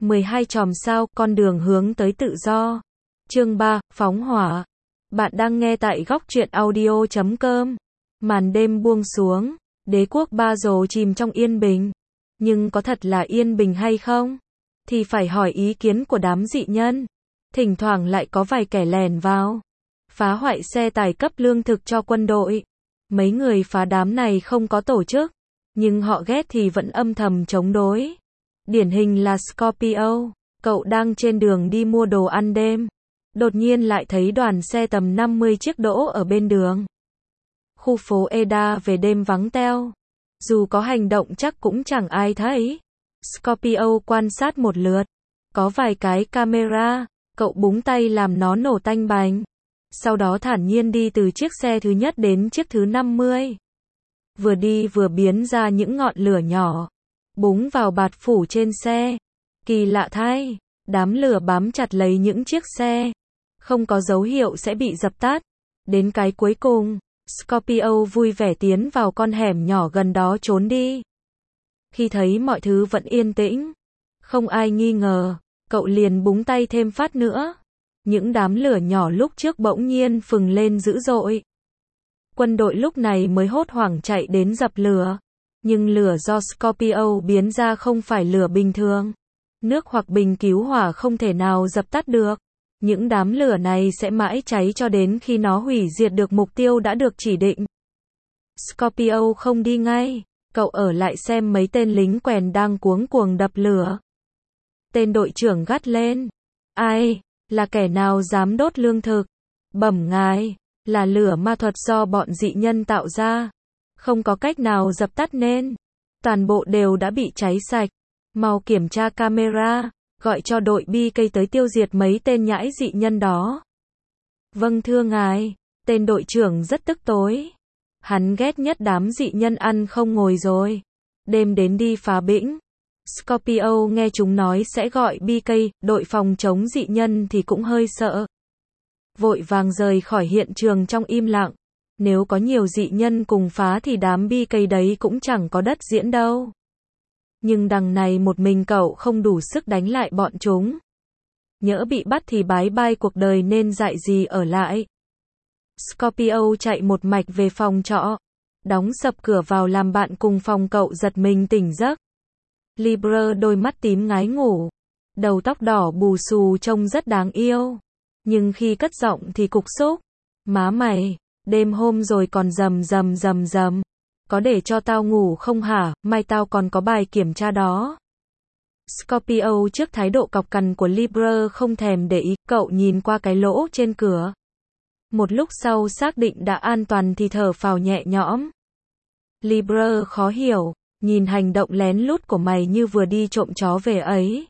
12 chòm sao, con đường hướng tới tự do. Chương 3, phóng hỏa. Bạn đang nghe tại góc truyện audio.com. Màn đêm buông xuống, đế quốc Ba Dồ chìm trong yên bình. Nhưng có thật là yên bình hay không? Thì phải hỏi ý kiến của đám dị nhân. Thỉnh thoảng lại có vài kẻ lèn vào, phá hoại xe tải cấp lương thực cho quân đội. Mấy người phá đám này không có tổ chức, nhưng họ ghét thì vẫn âm thầm chống đối. Điển hình là Scorpio, cậu đang trên đường đi mua đồ ăn đêm. Đột nhiên lại thấy đoàn xe tầm 50 chiếc đỗ ở bên đường. Khu phố Eda về đêm vắng teo. Dù có hành động chắc cũng chẳng ai thấy. Scorpio quan sát một lượt. Có vài cái camera, cậu búng tay làm nó nổ tanh bành. Sau đó thản nhiên đi từ chiếc xe thứ nhất đến chiếc thứ 50. Vừa đi vừa biến ra những ngọn lửa nhỏ, búng vào bạt phủ trên xe. Kỳ lạ thay, đám lửa bám chặt lấy những chiếc xe, không có dấu hiệu sẽ bị dập tắt. Đến cái cuối cùng, Scorpio vui vẻ tiến vào con hẻm nhỏ gần đó trốn đi. Khi thấy mọi thứ vẫn yên tĩnh, không ai nghi ngờ, cậu liền búng tay thêm phát nữa. Những đám lửa nhỏ lúc trước bỗng nhiên phừng lên dữ dội. Quân đội lúc này mới hốt hoảng chạy đến dập lửa. Nhưng lửa do Scorpio biến ra không phải lửa bình thường. Nước hoặc bình cứu hỏa không thể nào dập tắt được. Những đám lửa này sẽ mãi cháy cho đến khi nó hủy diệt được mục tiêu đã được chỉ định. Scorpio không đi ngay, cậu ở lại xem mấy tên lính quèn đang cuống cuồng đập lửa. Tên đội trưởng gắt lên. Ai, là kẻ nào dám đốt lương thực? Bẩm ngài, là lửa ma thuật do bọn dị nhân tạo ra. Không có cách nào dập tắt nên toàn bộ đều đã bị cháy sạch. Mau kiểm tra camera, gọi cho đội BK tới tiêu diệt mấy tên nhãi dị nhân đó. Vâng thưa ngài, tên đội trưởng rất tức tối. Hắn ghét nhất đám dị nhân ăn không ngồi rồi. Đêm đến đi phá bĩnh. Scorpio nghe chúng nói sẽ gọi BK, đội phòng chống dị nhân thì cũng hơi sợ. Vội vàng rời khỏi hiện trường trong im lặng. Nếu có nhiều dị nhân cùng phá thì đám BK đấy cũng chẳng có đất diễn đâu. Nhưng đằng này một mình cậu không đủ sức đánh lại bọn chúng. Nhỡ bị bắt thì bái bai cuộc đời nên dại gì ở lại. Scorpio chạy một mạch về phòng trọ. Đóng sập cửa vào làm bạn cùng phòng cậu giật mình tỉnh giấc. Libre đôi mắt tím ngái ngủ. Đầu tóc đỏ bù xù trông rất đáng yêu. Nhưng khi cất giọng thì cục xúc. Má mày, đêm hôm rồi còn rầm. Có để cho tao ngủ không hả, mai tao còn có bài kiểm tra đó. Scorpio trước thái độ cọc cằn của Libre không thèm để ý, cậu nhìn qua cái lỗ trên cửa. Một lúc sau xác định đã an toàn thì thở phào nhẹ nhõm. Libre khó hiểu, nhìn hành động lén lút của mày như vừa đi trộm chó về ấy.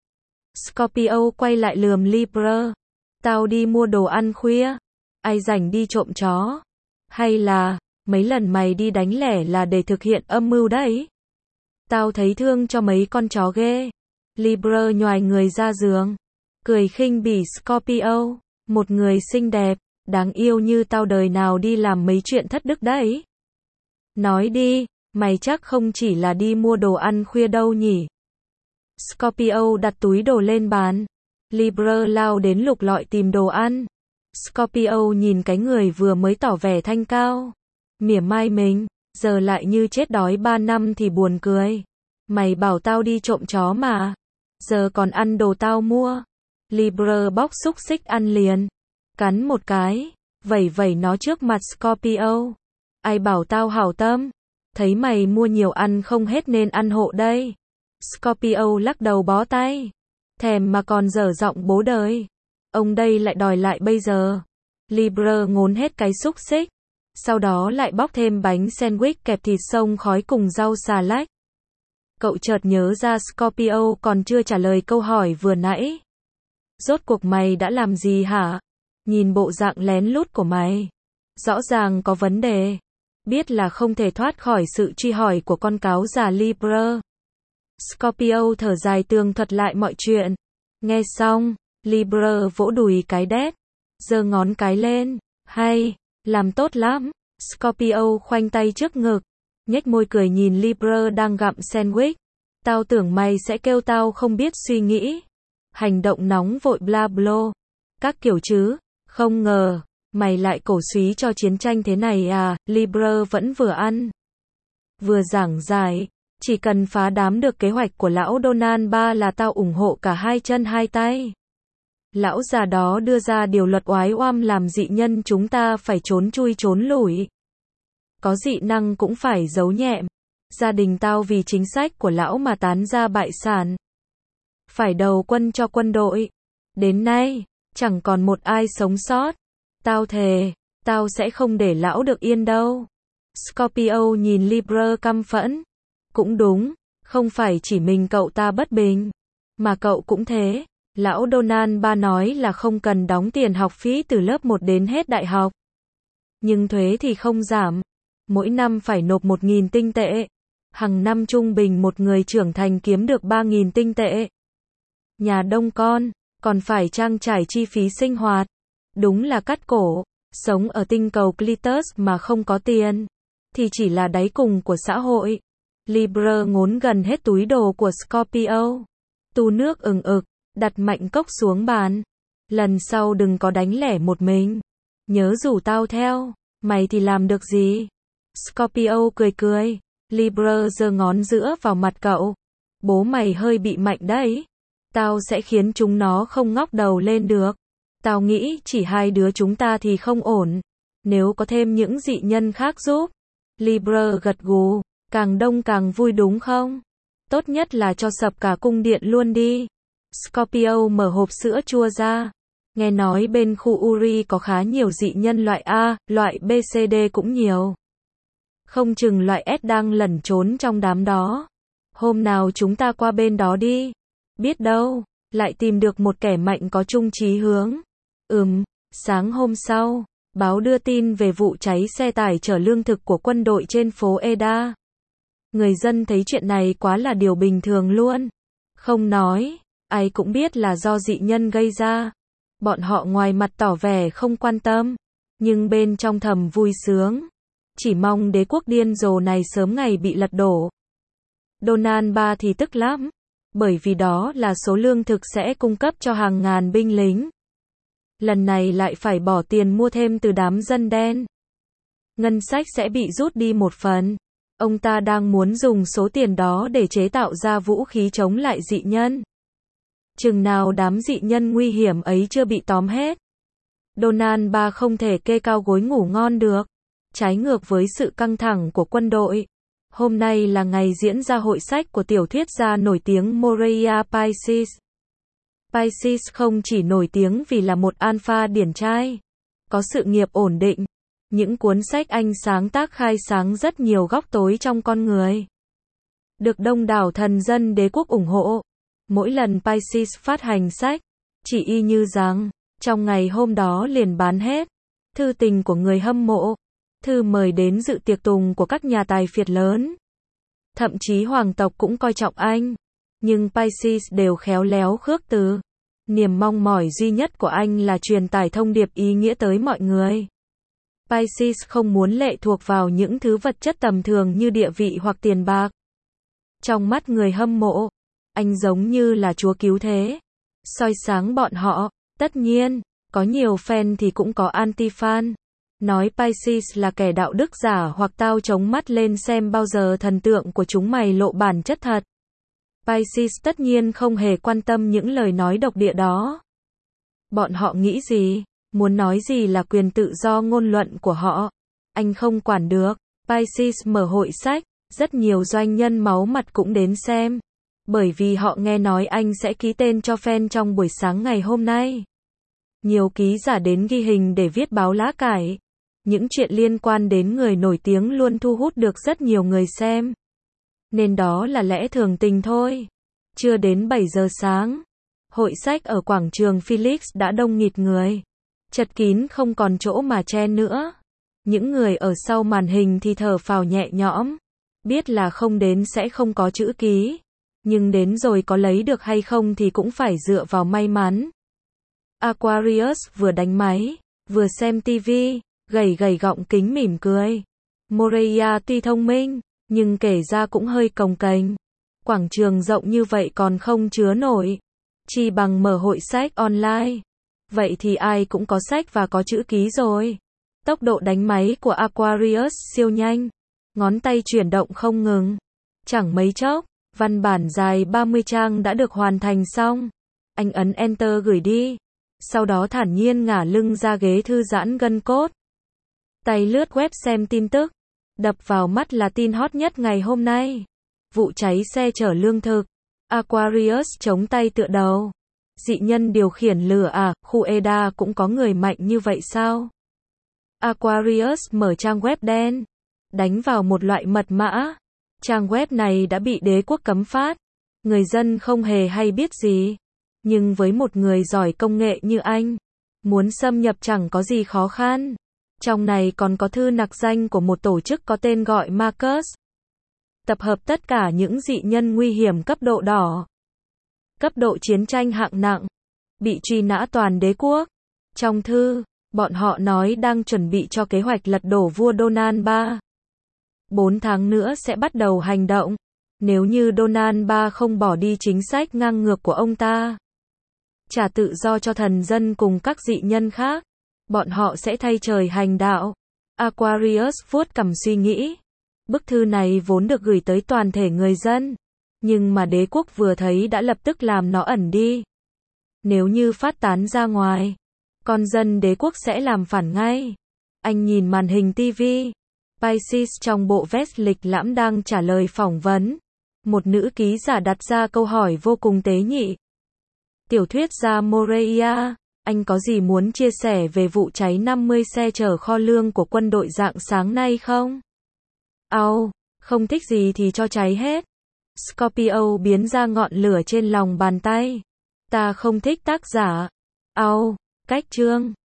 Scorpio quay lại lườm Libre. Tao đi mua đồ ăn khuya. Ai rảnh đi trộm chó? Hay là mấy lần mày đi đánh lẻ là để thực hiện âm mưu đấy? Tao thấy thương cho mấy con chó ghê. Libre nhoài người ra giường, cười khinh bỉ Scorpio. Một người xinh đẹp, đáng yêu như tao đời nào đi làm mấy chuyện thất đức đấy. Nói đi, mày chắc không chỉ là đi mua đồ ăn khuya đâu nhỉ? Scorpio đặt túi đồ lên bàn. Libre lao đến lục lọi tìm đồ ăn. Scorpio nhìn cái người vừa mới tỏ vẻ thanh cao, mỉa mai mình, giờ lại như chết đói 3 năm thì buồn cười. Mày bảo tao đi trộm chó mà, giờ còn ăn đồ tao mua. Libre bóc xúc xích ăn liền, cắn một cái, vẩy nó trước mặt Scorpio. Ai bảo tao hảo tâm, thấy mày mua nhiều ăn không hết nên ăn hộ đây. Scorpio lắc đầu bó tay, thèm mà còn dở giọng bố đời. Ông đây lại đòi lại bây giờ. Libre ngốn hết cái xúc xích, sau đó lại bóc thêm bánh sandwich kẹp thịt xông khói cùng rau xà lách. Cậu chợt nhớ ra Scorpio còn chưa trả lời câu hỏi vừa nãy. Rốt cuộc mày đã làm gì hả? Nhìn bộ dạng lén lút của mày, rõ ràng có vấn đề. Biết là không thể thoát khỏi sự truy hỏi của con cáo già Libre. Scorpio thở dài tường thuật lại mọi chuyện. Nghe xong, Libre vỗ đùi cái đét, giơ ngón cái lên. Hay, làm tốt lắm. Scorpio khoanh tay trước ngực, nhếch môi cười nhìn Libre đang gặm sandwich. Tao tưởng mày sẽ kêu tao không biết suy nghĩ. Hành động nóng vội bla blo. Các kiểu chứ. Không ngờ, mày lại cổ súy cho chiến tranh thế này à, Libre vẫn vừa ăn. Vừa giảng giải. Chỉ cần phá đám được kế hoạch của lão Donald ba là tao ủng hộ cả hai chân hai tay. Lão già đó đưa ra điều luật oái oăm làm dị nhân chúng ta phải trốn chui trốn lủi. Có dị năng cũng phải giấu nhẹm. Gia đình tao vì chính sách của lão mà tán ra bại sản. Phải đầu quân cho quân đội. Đến nay, chẳng còn một ai sống sót. Tao thề, tao sẽ không để lão được yên đâu. Scorpio nhìn Libre căm phẫn. Cũng đúng, không phải chỉ mình cậu ta bất bình, mà cậu cũng thế. Lão Donald ba nói là không cần đóng tiền học phí từ lớp 1 đến hết đại học. Nhưng thuế thì không giảm. Mỗi năm phải nộp 1.000 tinh tệ. Hàng năm trung bình một người trưởng thành kiếm được 3.000 tinh tệ. Nhà đông con, còn phải trang trải chi phí sinh hoạt. Đúng là cắt cổ, sống ở tinh cầu Clitus mà không có tiền, thì chỉ là đáy cùng của xã hội. Libre ngốn gần hết túi đồ của Scorpio. Tu nước ừng ực, đặt mạnh cốc xuống bàn. Lần sau đừng có đánh lẻ một mình. Nhớ rủ tao theo, mày thì làm được gì? Scorpio cười cười. Libre giơ ngón giữa vào mặt cậu. Bố mày hơi bị mạnh đấy. Tao sẽ khiến chúng nó không ngóc đầu lên được. Tao nghĩ chỉ hai đứa chúng ta thì không ổn. Nếu có thêm những dị nhân khác giúp. Libre gật gù. Càng đông càng vui đúng không? Tốt nhất là cho sập cả cung điện luôn đi. Scorpio mở hộp sữa chua ra. Nghe nói bên khu Uri có khá nhiều dị nhân loại A, loại B, C, D cũng nhiều. Không chừng loại S đang lẩn trốn trong đám đó. Hôm nào chúng ta qua bên đó đi. Biết đâu, lại tìm được một kẻ mạnh có chung chí hướng. Sáng hôm sau, báo đưa tin về vụ cháy xe tải chở lương thực của quân đội trên phố Eda. Người dân thấy chuyện này quá là điều bình thường luôn. Không nói, ai cũng biết là do dị nhân gây ra. Bọn họ ngoài mặt tỏ vẻ không quan tâm, nhưng bên trong thầm vui sướng. Chỉ mong đế quốc điên rồ này sớm ngày bị lật đổ. Donald ba thì tức lắm, bởi vì đó là số lương thực sẽ cung cấp cho hàng ngàn binh lính. Lần này lại phải bỏ tiền mua thêm từ đám dân đen. Ngân sách sẽ bị rút đi một phần. Ông ta đang muốn dùng số tiền đó để chế tạo ra vũ khí chống lại dị nhân. Chừng nào đám dị nhân nguy hiểm ấy chưa bị tóm hết. Donald ba không thể kê cao gối ngủ ngon được. Trái ngược với sự căng thẳng của quân đội. Hôm nay là ngày diễn ra hội sách của tiểu thuyết gia nổi tiếng Moreia Pisces. Pisces không chỉ nổi tiếng vì là một alpha điển trai, có sự nghiệp ổn định. Những cuốn sách anh sáng tác khai sáng rất nhiều góc tối trong con người. Được đông đảo thần dân đế quốc ủng hộ. Mỗi lần Pisces phát hành sách, chỉ y như rằng, trong ngày hôm đó liền bán hết. Thư tình của người hâm mộ. Thư mời đến dự tiệc tùng của các nhà tài phiệt lớn. Thậm chí hoàng tộc cũng coi trọng anh. Nhưng Pisces đều khéo léo khước từ. Niềm mong mỏi duy nhất của anh là truyền tải thông điệp ý nghĩa tới mọi người. Pisces không muốn lệ thuộc vào những thứ vật chất tầm thường như địa vị hoặc tiền bạc. Trong mắt người hâm mộ, anh giống như là chúa cứu thế, soi sáng bọn họ. Tất nhiên, có nhiều fan thì cũng có anti-fan. Nói Pisces là kẻ đạo đức giả hoặc tao chống mắt lên xem bao giờ thần tượng của chúng mày lộ bản chất thật. Pisces tất nhiên không hề quan tâm những lời nói độc địa đó. Bọn họ nghĩ gì, muốn nói gì là quyền tự do ngôn luận của họ. Anh không quản được. Pisces mở hội sách, rất nhiều doanh nhân máu mặt cũng đến xem. Bởi vì họ nghe nói anh sẽ ký tên cho fan trong buổi sáng ngày hôm nay. Nhiều ký giả đến ghi hình để viết báo lá cải. Những chuyện liên quan đến người nổi tiếng luôn thu hút được rất nhiều người xem. Nên đó là lẽ thường tình thôi. Chưa đến 7 giờ sáng, hội sách ở quảng trường Felix đã đông nghịt người. Chật kín không còn chỗ mà chen nữa. Những người ở sau màn hình thì thở phào nhẹ nhõm. Biết là không đến sẽ không có chữ ký. Nhưng đến rồi có lấy được hay không thì cũng phải dựa vào may mắn. Aquarius vừa đánh máy, vừa xem tivi, gầy gầy gọng kính mỉm cười. Moreia tuy thông minh, nhưng kể ra cũng hơi cồng kềnh. Quảng trường rộng như vậy còn không chứa nổi. Chi bằng mở hội sách online. Vậy thì ai cũng có sách và có chữ ký rồi. Tốc độ đánh máy của Aquarius siêu nhanh. Ngón tay chuyển động không ngừng. Chẳng mấy chốc, văn bản dài 30 trang đã được hoàn thành xong. Anh ấn Enter gửi đi. Sau đó thản nhiên ngả lưng ra ghế thư giãn gân cốt. Tay lướt web xem tin tức. Đập vào mắt là tin hot nhất ngày hôm nay. Vụ cháy xe chở lương thực. Aquarius chống tay tựa đầu. Dị nhân điều khiển lửa à, khu Eda cũng có người mạnh như vậy sao? Aquarius mở trang web đen. Đánh vào một loại mật mã. Trang web này đã bị đế quốc cấm phát. Người dân không hề hay biết gì. Nhưng với một người giỏi công nghệ như anh, muốn xâm nhập chẳng có gì khó khăn. Trong này còn có thư nặc danh của một tổ chức có tên gọi Marcus. Tập hợp tất cả những dị nhân nguy hiểm cấp độ đỏ. Cấp độ chiến tranh hạng nặng. Bị truy nã toàn đế quốc. Trong thư, bọn họ nói đang chuẩn bị cho kế hoạch lật đổ vua Donald III. 4 tháng nữa sẽ bắt đầu hành động. Nếu như Donald III không bỏ đi chính sách ngang ngược của ông ta, trả tự do cho thần dân cùng các dị nhân khác, bọn họ sẽ thay trời hành đạo. Aquarius vuốt cằm suy nghĩ. Bức thư này vốn được gửi tới toàn thể người dân. Nhưng mà đế quốc vừa thấy đã lập tức làm nó ẩn đi. Nếu như phát tán ra ngoài, con dân đế quốc sẽ làm phản ngay. Anh nhìn màn hình TV. Pisces trong bộ vest lịch lãm đang trả lời phỏng vấn. Một nữ ký giả đặt ra câu hỏi vô cùng tế nhị. Tiểu thuyết gia Moreia, anh có gì muốn chia sẻ về vụ cháy 50 xe chở kho lương của quân đội rạng sáng nay không? Không thích gì thì cho cháy hết. Scorpio biến ra ngọn lửa trên lòng bàn tay. Ta không thích tác giả. Cách chương